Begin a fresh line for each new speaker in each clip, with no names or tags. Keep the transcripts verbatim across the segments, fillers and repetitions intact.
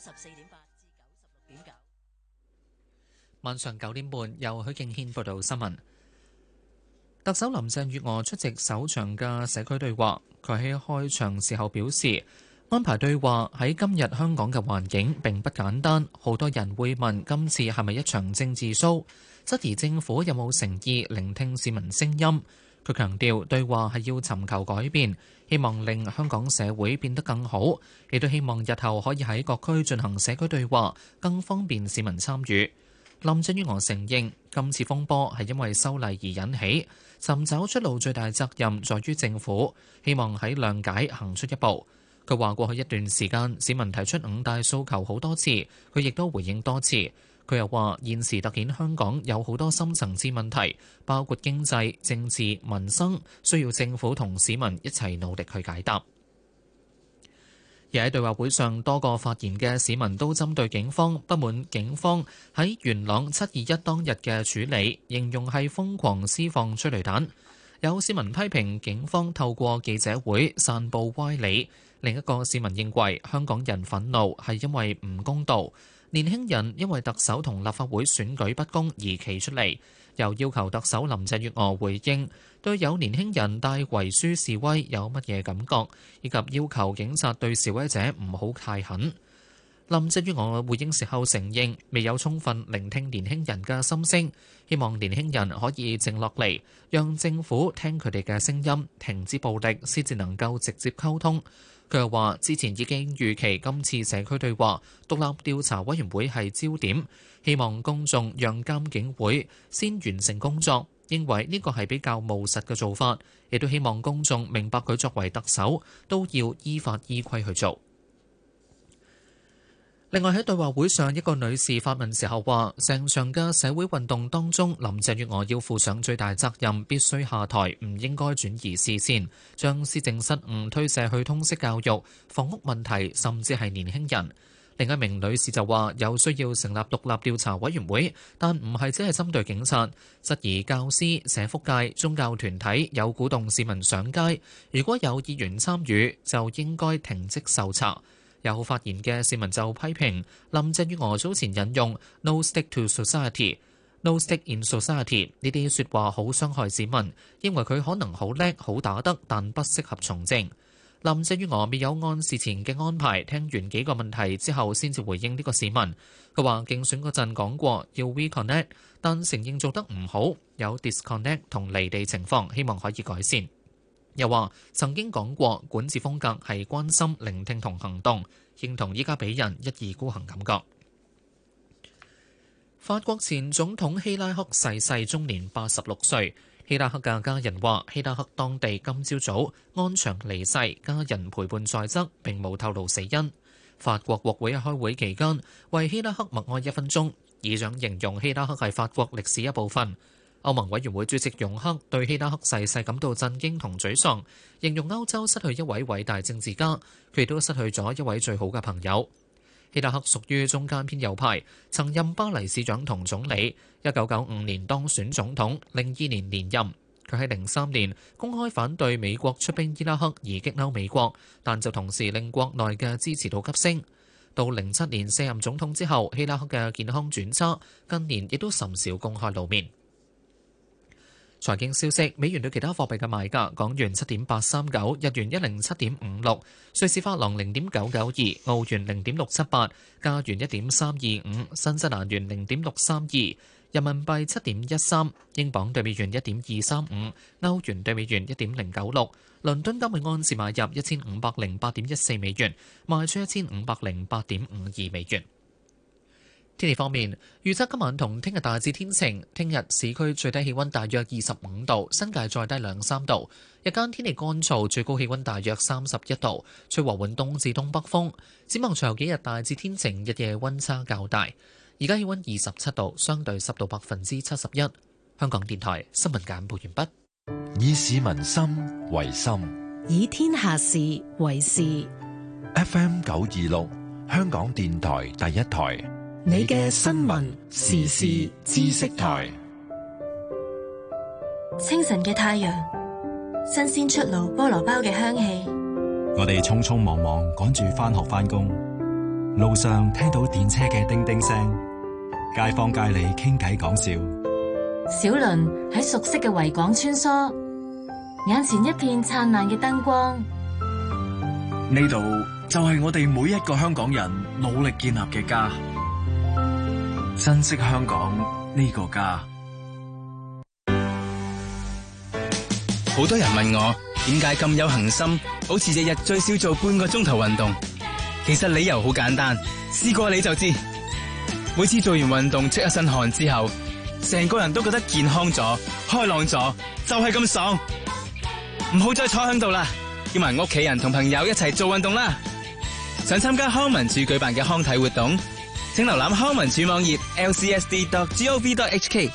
十四點八至九十六點九。
晚上九點半，由許敬軒報道新聞。特首林鄭月娥出席首場嘅社區對話，佢喺開場時候表示，安排對話喺今日香港嘅環境並不簡單，好多人會問今次係咪一場政治 show， 質疑政府有冇誠意聆聽市民聲音。佢強調對話係要尋求改變，希望令香港社會變得更好，亦都希望日後可以喺各區進行社區對話，更方便市民參與。林鄭月娥承認今次風波係因為修例而引起，尋找出路最大責任在於政府，希望喺諒解行出一步。佢話過去一段時間市民提出五大訴求好多次，佢亦都回應多次。佢又話現時突顯香港有好多深層次問題，包括經濟、政治、民生，需要政府同市民一齊努力去解答。而喺對話會上，多個發言嘅市民都針對警方不滿警方喺元朗七二一當日嘅處理，形容係瘋狂施放催淚彈。有市民批評警方透過記者會散佈歪理，另一個市民認為香港人憤怒係因為唔公道，年輕人因為特首同立法會選舉不公而企出嚟，又要求特首林鄭月娥回應對有年輕人帶遺書示威有乜嘢感覺，以及要求警察對示威者唔好太狠。林鄭月娥回應時候承認未有充分聆聽年輕人嘅心聲，希望年輕人可以靜落嚟，讓政府聽佢哋嘅聲音，停止暴力，先至能夠直接溝通。佢又話之前已經預期今次社區對話獨立調查委員會係焦點，希望公眾讓監警會先完成工作，認為呢個係比較務實嘅做法，亦都希望公眾明白佢作為特首都要依法依規去做。另外喺對話會上，一個女士發問時候話，成場嘅社會運動當中，林鄭月娥要負上最大責任，必須下台，唔應該轉移視線，將施政失誤推卸去通識教育、房屋問題，甚至係年輕人。另一名女士就話，有需要成立獨立調查委員會，但唔係只係針對警察，質疑教師、社福界、宗教團體有鼓動市民上街，如果有議員參與，就應該停職受查。有發言嘅市民就批評林鄭月娥早前引用 No stick to society, no stick in society 呢啲説話好傷害市民，認為佢可能好叻好打得，但不適合從政。林鄭月娥未有按事前嘅安排聽完幾個問題之後先至回應呢個市民。佢話競選嗰陣講過要 reconnect， 但承認做得唔好，有 disconnect 同離地情況，希望可以改善。又話曾經講過管治風格係關心、聆聽同行動，認同依家俾人一意孤行感覺。法國前總統希拉克逝世，終年八十六歲。希拉克嘅家人話，希拉克當地今朝早安詳離世，家人陪伴在側，並冇透露死因。法國國會開會期間，為希拉克默哀一分鐘，議長形容希拉克係法國歷史一部分。歐盟委員會主席容克對希拉克逝世感到震驚同沮喪，形容歐洲失去一位偉大政治家，佢亦都失去咗一位最好嘅朋友。希拉克屬於中間偏右派，曾任巴黎市長同總理，一九九五年當選總統，零二年連任。佢喺零三年公開反對美國出兵伊拉克而激嬲美國，但就同時令國內嘅支持度急升。到零七年卸任總統之後，希拉克嘅健康轉差，近年亦都甚少公開露面。財經消息，美元對其他貨幣嘅賣價：港元七點八三九，日元一零七點五六，瑞士法郎零點九九二，澳元零點六七八，加元一點三二五，新西蘭元零點六三二，人民幣七點一三，英鎊對美元一點二三五，歐元對美元一點零九六，倫敦金每盎司買入一千五百零八點一四美元，賣出一千五百零八點五二美元。天氣方面，預測今晚同聽日大致天晴，聽日市區最低氣溫大約二十五度，新界再低兩三度。日間天氣乾燥，最高氣溫大約三十一度，吹和緩東至東北風。展望隨後幾日大致天晴，日夜溫差較大。而家氣溫二十七度，相對濕度百分之七十一。香港電台新聞簡報完畢。
以市民心為心，
以天下事為事。
F M 九二六，香港電台第一台。
你嘅新聞時事知識台。
清晨嘅太陽，新鮮出爐菠蘿包嘅香氣。
我哋匆匆忙忙趕住返學返工， 路上聽到電車嘅叮叮聲，街坊街里傾偈講笑。
小輪喺熟悉嘅維港穿梭，眼前一片燦爛嘅燈光。
呢度就係我哋每一個香港人努力建立嘅家，珍惜香港呢個家。
好多人問我點解咁有恒心，好似日日最少做半個鐘頭運動。其實理由好簡單，試過你就知。每次做完運動出一身汗之後，成個人都覺得健康咗、開朗咗，就係咁爽。唔好再坐喺度啦，叫埋屋企人同朋友一齊做運動啦。想參加康文署舉辦嘅康體活動，請瀏覽康文署網頁 l c s d dot gov dot h k。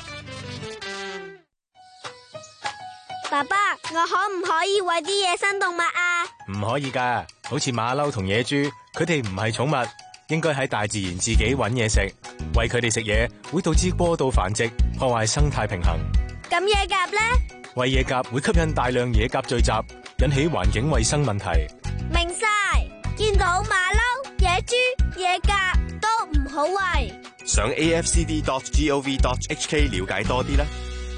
爸爸，我可唔可以餵啲野生動物啊？
唔可以㗎，好似馬騮同野豬，佢哋唔係寵物，應該喺大自然自己搵嘢食。餵佢哋食嘢會導致過度繁殖，破壞生態平衡。
咁野鴿呢？
餵野鴿會吸引大量野鴿聚集，引起環境衛生問題。
明晒，見到馬騮、野豬、野鴿都唔好餵。
上 a f c d dot gov dot h k 了解多啲啦。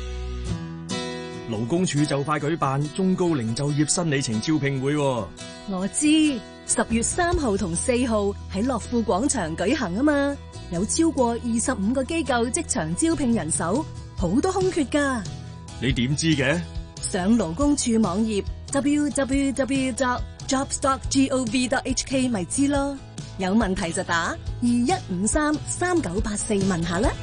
勞工處就快舉辦中高齡就業新里程招聘會。
我知十月三號同四號喺樂富廣場舉行啊嘛，有超過二十五個機構即場招聘人手，好多空缺㗎。
你點知嘅？
上勞工處網頁 w w w dot jobs dot gov dot h k 咪知咯。有問題就打二一五三三九八四問下啦。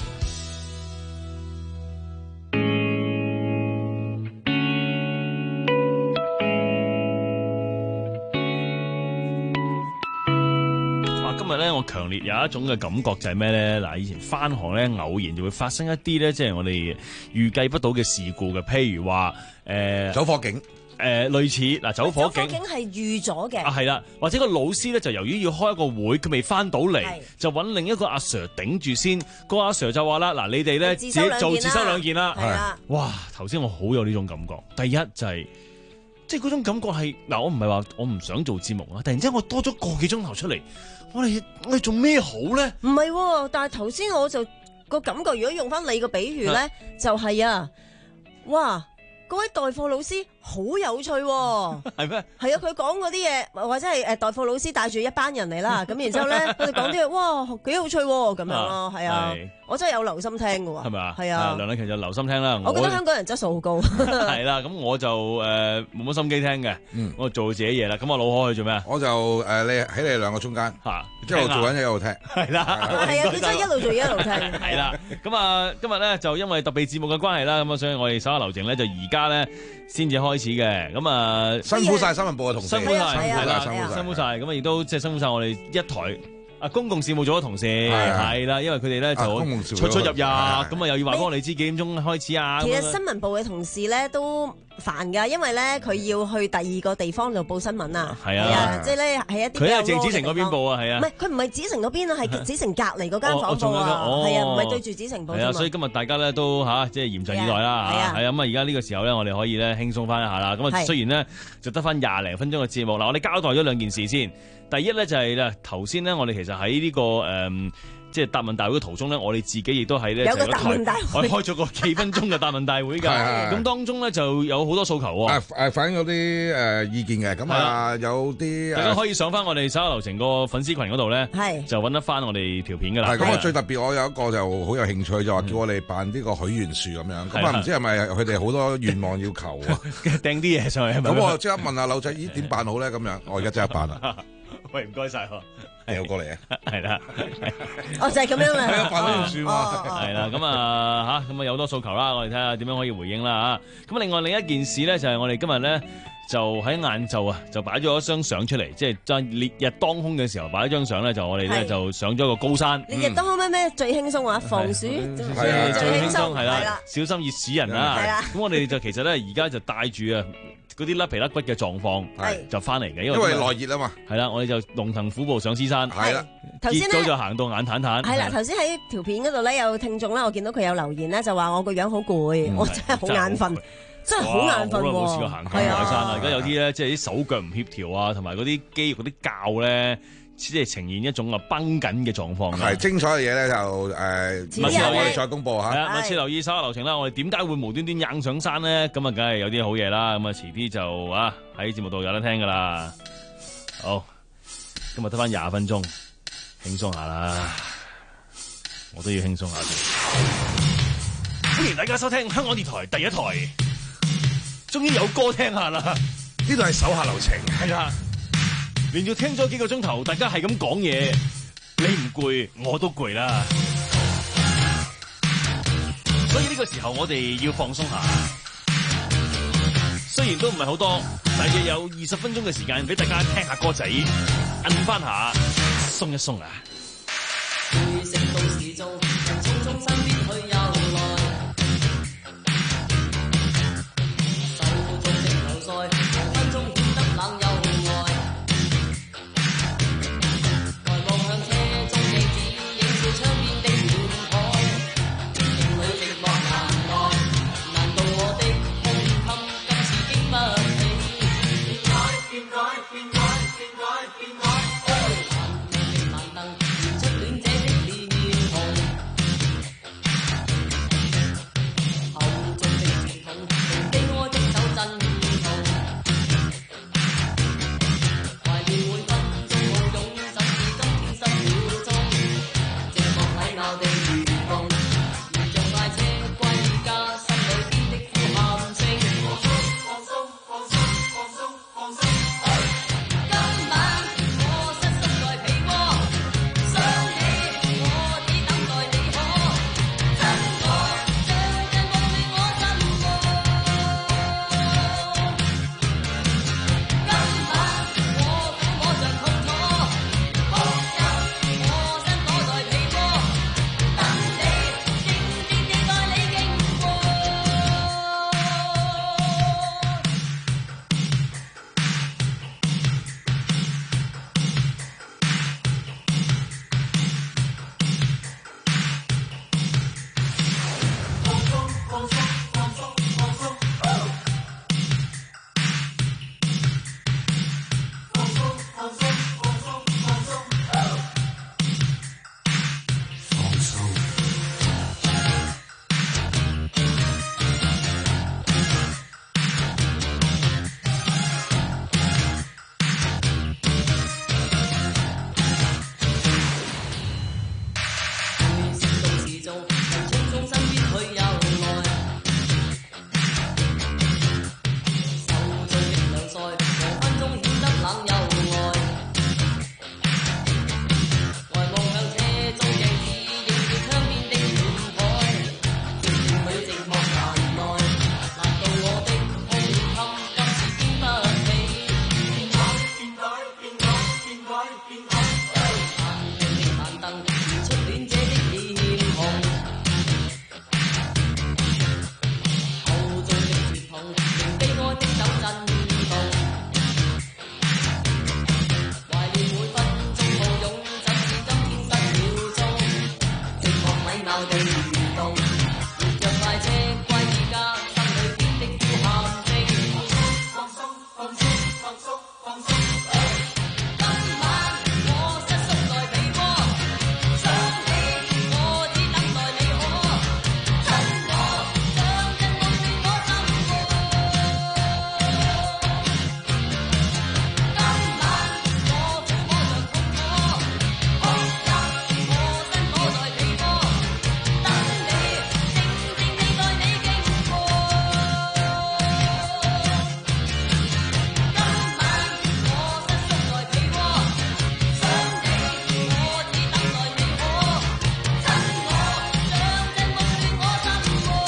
我強烈有一種嘅感覺就係咩咧？嗱，以前翻學咧，偶然就會發生一啲咧，即係我哋預計不到嘅事故嘅，譬如話誒
走火警，誒、
呃、類似嗱走火警，
走火警係預咗嘅
啊，係啦，或者個老師咧就由於要開一個會，佢未翻到嚟，就揾另一個阿 Sir 頂住先。個阿 Sir 就話啦：嗱，你哋咧自己做自修兩件啦。係啦，哇！頭先我好有呢種感覺。第一就係、是。即係嗰種感覺係嗱，我唔係話我唔想做節目啊！突然之間我多咗個幾鐘頭出嚟，我哋我哋做咩好咧？
唔係、啊，但係頭先我就個感覺，如果用翻你個比喻咧，啊就係啊，哇！嗰位代課老師好有趣喎，係咩？係啊，佢講嗰啲嘢，或者係誒代課老師帶住一班人嚟啦，咁然之後咧，佢哋講啲嘢，哇，幾有趣喎，咁樣咯，係啊，我真係有留心聽嘅喎，係咪啊？係啊，
梁麗琪就留心聽啦。
我覺得香港人質素好高。
係啦，咁我就誒冇乜心機聽嘅，我做自己嘢啦。咁我老可去做咩啊？
我就誒你喺你哋兩個中間嚇，一路做緊一路聽。係
啦，
係啊，佢真係一路做一路聽。
係啦，咁啊，今日咧就因為特別節目嘅關係啦，咁啊，所以我哋手下留情咧就而家咧先至開始嘅，咁啊
辛苦晒新聞部嘅同事，
辛苦晒，係啦，
辛苦晒，
辛苦晒，咁啊亦都即係辛苦晒我哋一台啊公共事務組嘅同事，係啦，因為佢哋咧就出出入入，咁啊又要話幫我哋知幾點鐘開始啊。
其實新聞部嘅同事咧都煩㗎，因為咧佢要去第二個地方度報新聞啊，係啊，即係咧係一啲
佢係鄭子誠嗰邊報啊，係啊，
唔係佢唔係子誠嗰邊啊，係子誠隔離嗰間房報啊，係啊，唔係對住子誠報。
係啊，所以今日大家咧都嚇即係嚴陣以待啦，係啊，係啊，咁啊而家呢個時候咧，我哋可以咧輕鬆翻一下啦。咁啊雖然咧就得翻廿零分鐘嘅節目，嗱我哋交代咗兩件事先。第一咧就係咧頭先咧，我哋其實喺呢個誒。即係答問大會嘅途中咧，我哋自己亦都係咧
有個答問大會，
我開咗個幾分鐘嘅答問大會㗎。咁當中咧就有好多訴求喎。
誒誒反映咗啲誒意見嘅，咁啊有啲
大家可以上翻我哋手下留情個粉絲群嗰度咧，就揾得翻我哋條片㗎啦。
係咁啊，最特別我有一個就好有興趣，就話叫我哋辦呢個許願樹咁樣。咁啊唔知係咪佢哋好多願望要求啊？
掟啲嘢上去係咪？
咁我即刻問下柳仔，咦點辦好咧？咁樣我而家即刻辦啦。
喂，唔該晒喎。
係我過嚟啊，
係啦，
哦就係咁樣啦，
係啊，辦許願樹嘛，
係啦，咁啊嚇，咁啊有好多訴求啦，我哋睇下點樣可以回應啦嚇。咁另外另一件事咧，就係我哋今日咧就喺晏晝啊，就擺咗一張相出嚟，即係在烈日當空嘅時候擺一張相咧，就我哋咧就上咗個高山。
烈日當空咩咩最輕鬆啊，防暑最輕鬆係啦，
小心熱死人啊！咁我哋就其實咧而家就帶住啊。嗰啲甩皮甩骨嘅狀況就翻嚟嘅，因為
內熱啊嘛。
係啦，我哋就龍騰虎步上獅山。
係啦，
結果就行到眼坦坦。
係啦，頭先喺條片嗰度咧有聽眾咧，我見到佢有留言咧，就話我個樣好攰，我真係好眼瞓，真係好眼瞓喎。
好耐冇試過行咁大山啦，而家有啲咧即係啲手腳唔協調啊，同埋嗰啲肌肉嗰啲臼咧。 即係呈現一種啊繃緊嘅狀況。
係精彩嘅嘢咧就誒，密切留意再公佈嚇。
係啊，密切留意稍後流程啦。我哋點解會無端端硬上山咧？咁啊，梗係有啲好嘢啦。咁啊，遲啲就啊喺節目度有得聽噶啦。好，今日得翻廿分鐘，輕鬆下啦。我都要輕鬆下先。歡迎大家收聽香港電台第一台，終於有歌聽下啦！
呢度係手下留情，
係啦，連續聽咗幾個鐘頭，大家係咁講嘢，你唔攰，我都攰啦。所以呢個時候我哋要放鬆下，雖然都唔係好多，大約有二十分鐘嘅時間俾大家聽下歌仔，摁翻下，鬆一鬆啊！
會食到時鐘，匆匆身邊去遊來，手中的流賽，黃昏中顯得冷又呆。抬望向車中鏡子，映照窗邊的遠海，情侶寂寞難耐，難道我的胸襟今次經不起？變改變改變改變改變改，難明難能演出戀者的臉紅，口中的傳統，情悲哀的手震動，懷念每分鐘抱擁，怎知今天失了蹤，寂寞禮貌地移動，如像快車歸家，心裏邊的呼喊聲，放鬆放鬆放鬆放鬆放鬆。今晚我失縮在被窩，想起我只等待你可親我，像像夢裏我親我。今晚我撫摸着痛楚，哭泣我身躲在被窩，等你靜靜地待你經過。放鬆放鬆放鬆放鬆，放鬆放鬆放鬆放鬆，放鬆。會食到時鐘，從匆匆身邊去遊來，手中的涼菜，黃昏中顯得冷又呆。抬望向車中鏡子，映照窗邊的遠海，情侶寂寞難耐，難道我的胸襟今次經不起？變改變改變改變改變改，難明難登演出戀者的臉紅，口中的絕痛，令悲哀的手震動，懷念每分鐘抱擁，怎知今天失了蹤，寂寞禮貌地移動，如像快車歸家，心裏邊的呼喊聲，放鬆放鬆放鬆放鬆。今晚我失縮在被窩，想起我只等待你可親我，像像夢裏我親我。今晚我撫摸着痛楚，哭泣我身躲在被窩，等你靜靜地待你經過。今晚我失縮在被窩，想起我只等待你可親我，像像夢裏我親我。今晚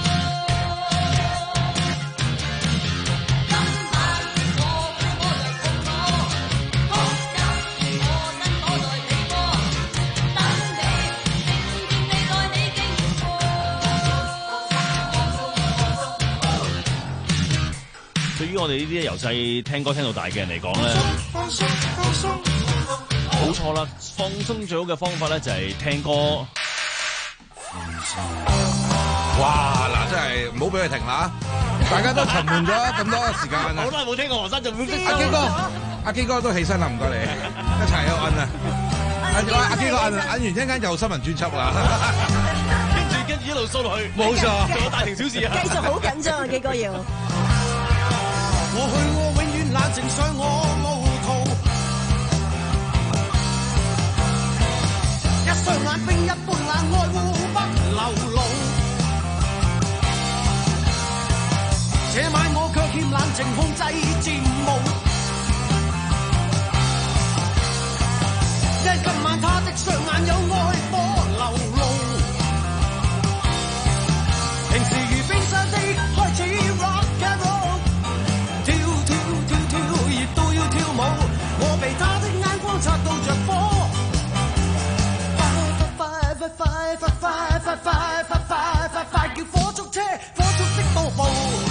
我撫摸着痛楚，哭泣我身躲在被窩，等你靜靜地待你經過。
對於我哋呢啲由細聽歌聽到大嘅人嚟講咧，
放鬆放鬆
冇錯啦，放鬆最好嘅方法咧就係聽歌。
哇！嗱，真係唔好俾佢停啦，大家都沉悶咗咁多時間啊！
好耐冇聽過何生就會識
阿堅哥， 阿基哥都起身啦，唔該你，一齊去摁啊！阿阿基哥摁摁完一陣間有新聞專輯啊！
跟住跟住一路掃落去，
冇錯，
仲有大庭小事啊！
繼續好緊張啊，基哥要。
過去我永遠冷靜上我路途，一雙眼冰一般冷，愛護不流露。這晚我卻欠冷靜控制戰務，因今晚他的雙眼有愛火流露。平時如冰山的開始 rock and roll， 跳跳跳跳熱到要跳舞，我被他的眼光擦到着火。快快快快快快快快快快快快叫火速車，火速的到步。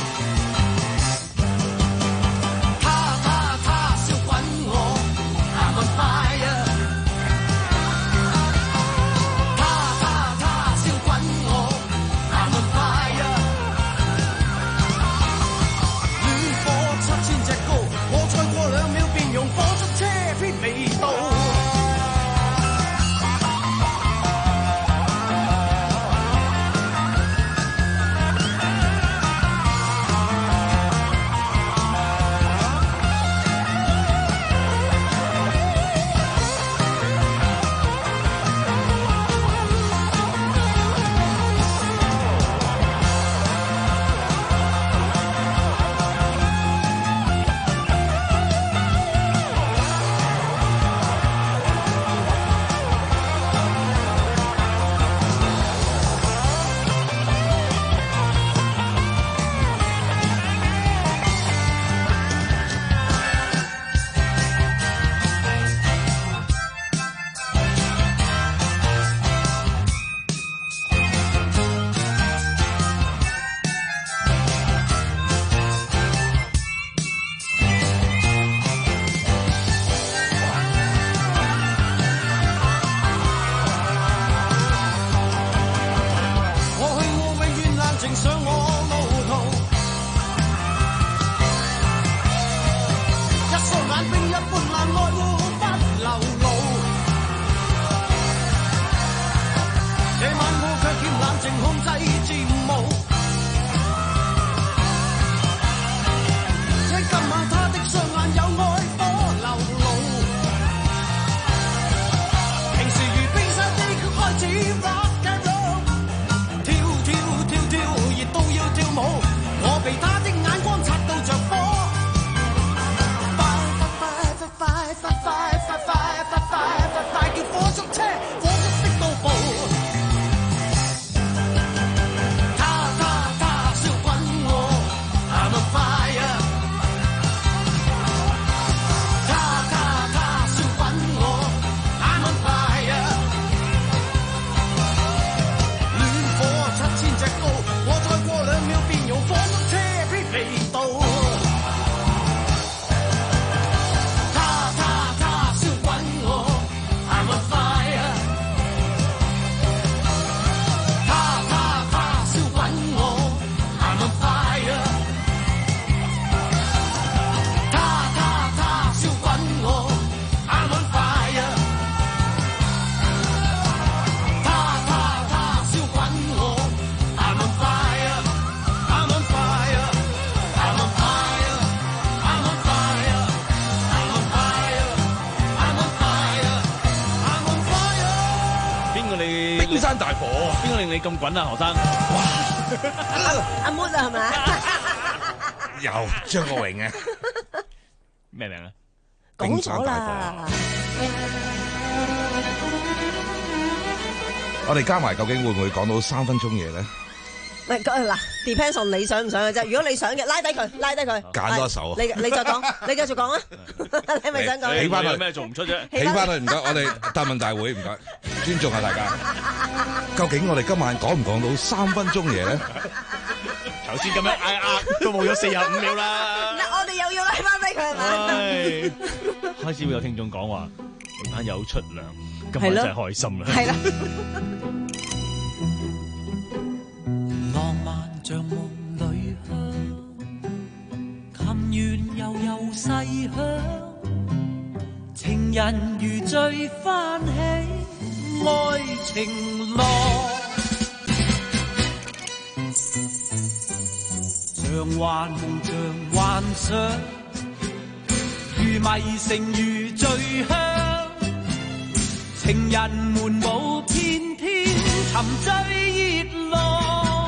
冰山大火，邊個令你咁滾啊，何生？
哇！阿 Moon 啊，係咪？
又張國榮啊？
咩名啊？
講咗啦。
我哋加埋究竟會唔會講到三分鐘嘢咧？
唔係嗱 ，depends on 你想唔想嘅啫。如果你想嘅，拉低佢，拉低佢，
揀多一首。
你你再講，你繼續講啊！你咪想講？
起翻去咩做唔出啫？
起翻去唔該，我哋答問大會唔該，尊重下大家。究竟我哋今晚講唔講到三分鐘嘢咧？
頭先咁樣嗌嗌都冇咗四十五秒啦。
嗱，我哋又要拉翻低佢係咪？
開始會有聽眾講話，你班友出糧，今晚真係開心啦。
係啦。
浪漫像夢裏香，琴弦悠悠細響， 情人如醉翻起愛情樂，像幻夢像幻想，如迷城如醉鄉，情人們舞翩翩沉醉熱浪，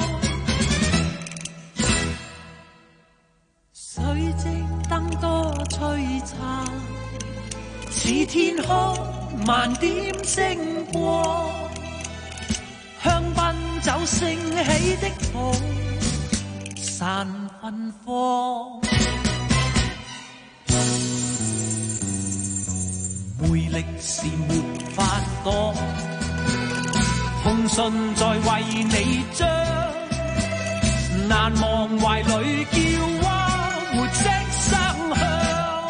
水晶燈多璀璨，似天空萬點星光，香檳酒升起的泡散芬芳，魅力是沒法擋，風信在為你將，難忘懷裏叫蛙活色生香。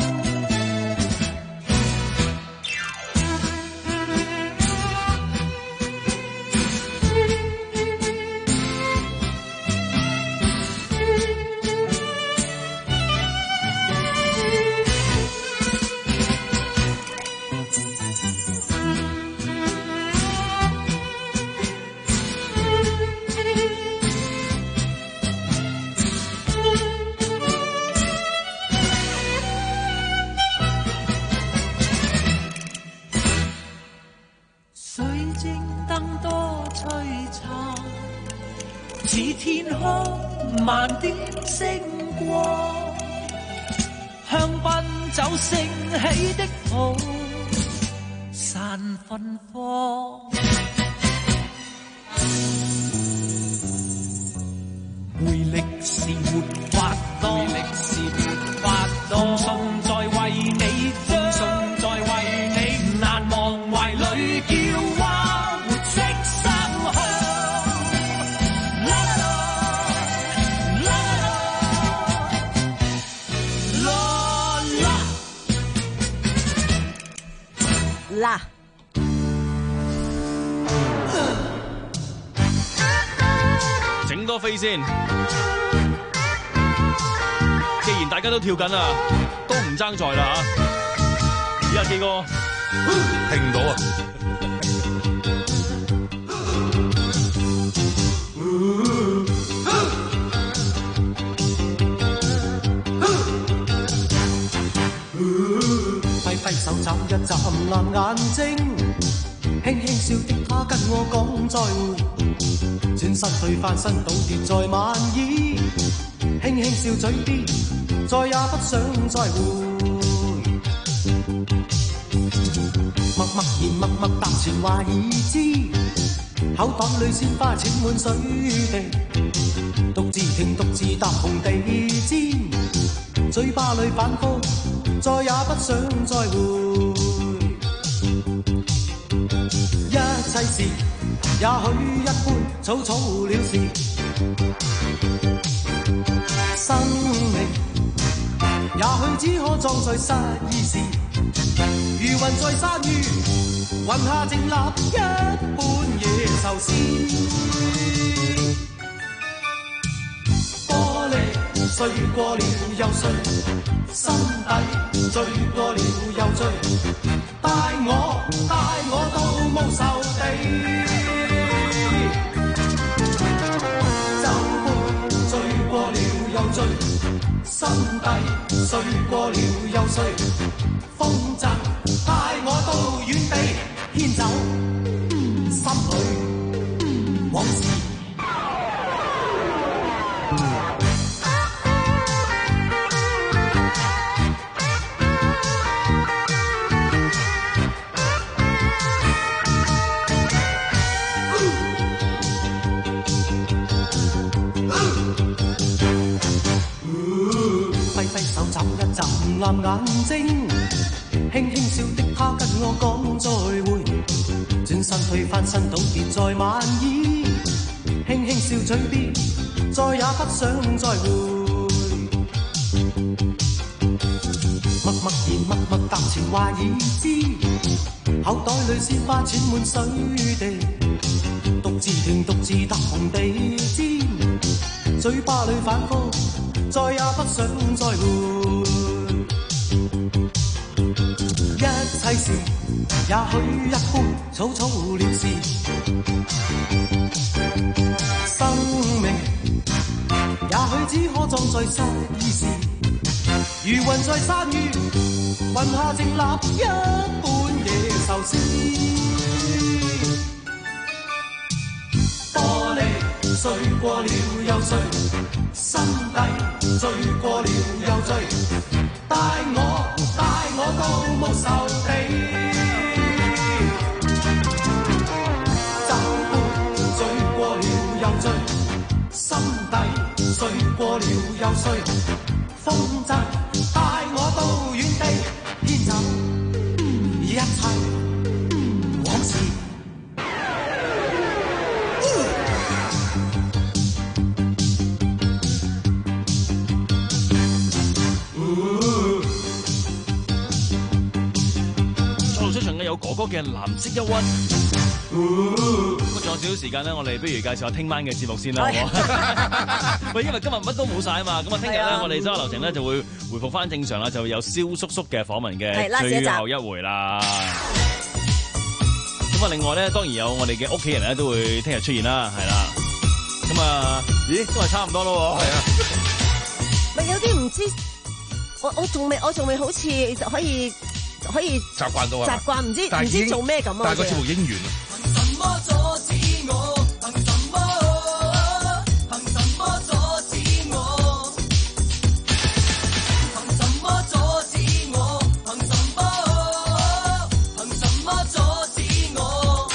萬點星光，香檳酒升起的泡散芬芳，魅力是沒法擋，魅力是沒法擋，送在為你將，送在為你難忘懷裏叫蛙活色生香。
啦，
整多飛先。既然大家都跳緊啦，都唔爭在啦嚇。而家幾個
聽唔到啊！
揮揮手眨一眨藍眼睛，輕輕笑的他跟我講再會，轉身退翻身倒跌在晚椅，輕輕笑嘴邊，再也不想再會，默默然默默答全話已知，口袋裏鮮花濺滿水地，獨自聽獨自踏紅地氈，嘴巴裏反覆再也不想再會，一切事也許一般草草了事，生命也許只可裝載失意時，如雲在山雨，雲下靜立一般野獸詩，玻璃碎過了又碎，心底醉過了又醉，帶我帶我到無愁地，酒杯醉過了又醉，心底碎過了又碎，風箏帶我到遠地，牽走心裏往事。藍眼睛，輕輕笑的他跟我講再會，轉身退翻身倒跌在晚椅，輕輕笑嘴邊，再也不想再會，默默然默默答全話已知，口袋裏鮮花濺滿水地，獨自停獨自踏紅地氈，嘴巴裏反覆再也不想再會，一
世事也許一般草草了事，生命也許只可裝載失意事，如雲在山雨，雲下靜立一般野獸詩。玻璃碎過了又碎，心底碎過了又碎，帶我帶我到無仇地，酒杯醉過了又醉，心底碎過了又碎，風箏帶我到遠地，牽走一切往事。
有哥哥嘅藍色憂鬱，咁仲有少少時間咧，我哋不如介紹下聽晚嘅節目先啦，好唔好？喂，因為今日乜都冇晒啊嘛，咁啊聽日咧，我哋所有流程咧就會回復翻正常啦，就會有蕭叔叔嘅訪問嘅最後一回啦。咁啊，另外咧，當然有我哋嘅屋企人咧都會聽日出現啦，係啦。咁啊，咦，都係差唔多咯，係啊。
咪有啲唔知，我我仲未，我仲未好似可以。可以
習慣到啊！
習慣唔知唔知做咩咁啊！
但係個節目已經完啦。
憑什麼阻止我？憑什麼？憑什麼阻止我？憑什麼阻止我？憑什麼？憑什麼阻止我？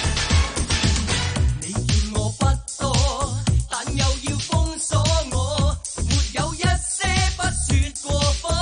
你見我不多，但又要封鎖我，沒有一些不說過火。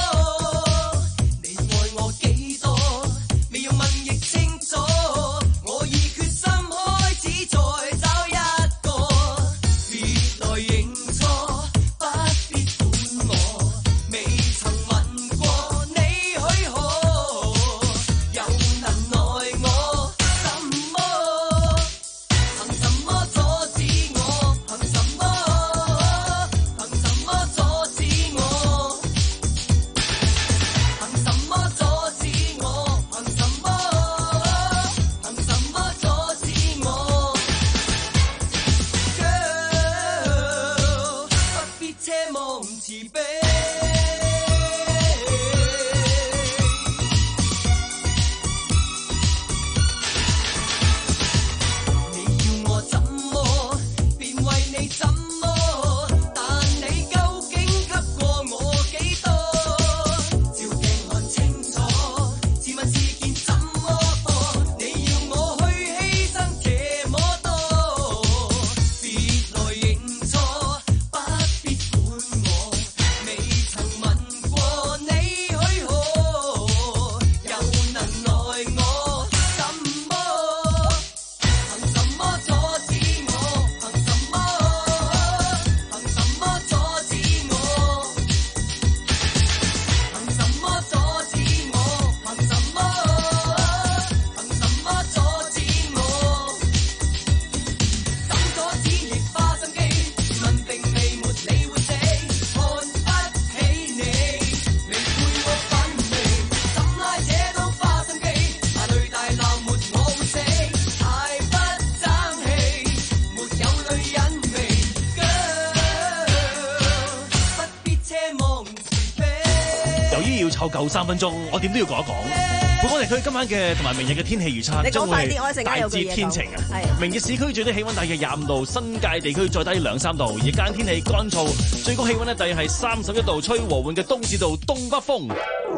湊夠三分鐘，我點都要講一講。本港地區今晚嘅同埋明日嘅天氣預測，將會大致天晴啊！明日市區最低氣溫大約廿五度，新界地區再低兩三度。日間天氣乾燥，最高氣溫咧大約係三十一度，吹和緩嘅東至到東北風。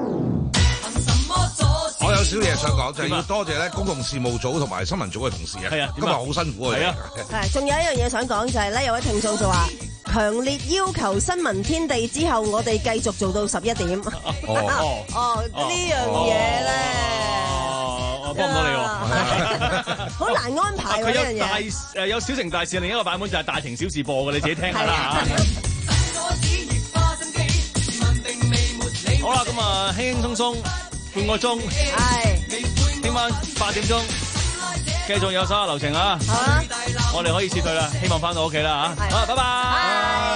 我有少嘢想講，就係、是、要多謝咧公共事務組同埋新聞組嘅同事啊！係啊，今日好辛苦啊！係啊，
係。仲有一樣嘢想講就係、是、咧，有位聽眾就話。強烈要求新聞天地之後，我哋繼續做到十一點。哦哦哦，呢樣嘢咧，
我幫唔到你喎，
好難安排喎呢樣嘢。
大誒有小城大事，另一個版本就係大情小事播嘅，你自己聽下啦嚇。好啦，咁啊輕輕鬆鬆半個鐘，係聽晚八點鐘。繼續有手下留情啊！好啊，我哋可以撤退啦，希望翻到屋企啦嚇！好，拜拜。